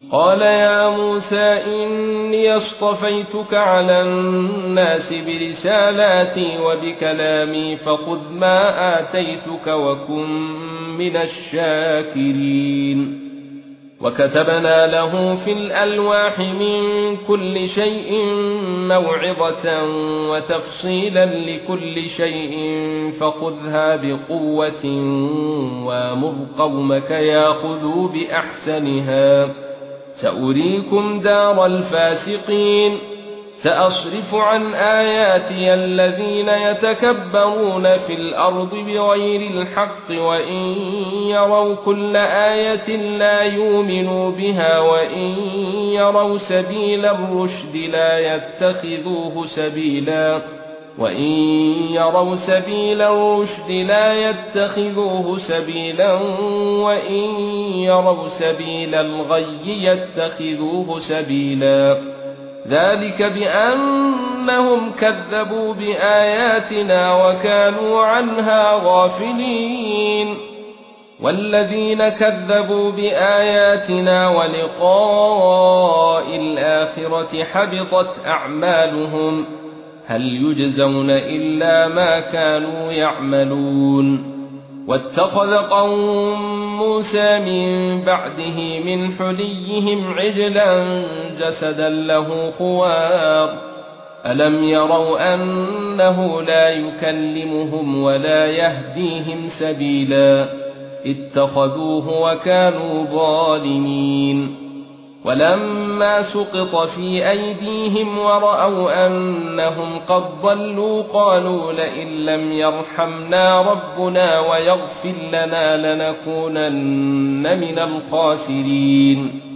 قال يا موسى إني اصطفيتك على الناس برسالاتي وبكلامي فخذ ما آتيتك وكن من الشاكرين. وكتبنا له في الألواح من كل شيء موعظة وتفصيلا لكل شيء فخذها بقوة وامر قومك ياخذوا بأحسنها سأريكم دار الفاسقين. سأصرف عن آياتي الذين يتكبرون في الأرض بغير الحق وإن يروا كل آية لا يؤمنوا بها وإن يروا سبيل الرشد لا يتخذوه سبيلا وإن يروا سبيل الرشد لا يتخذوه سبيلا وإن يروا سبيل الغي يتخذوه سبيلا. ذلك بأنهم كذبوا بآياتنا وكانوا عنها غافلين. والذين كذبوا بآياتنا ولقاء الآخرة حبطت أعمالهم هل يجزون إلا ما كانوا يعملون. واتخذ قوم موسى من بعده من حليهم عجلا جسدا له خوار ألم يروا أنه لا يكلمهم ولا يهديهم سبيلا اتخذوه وكانوا ظالمين. ولما سقط في أيديهم ورأوا أنهم قد ضلوا قالوا لئن لم يرحمنا ربنا ويغفر لنا لنكونن من الخاسرين.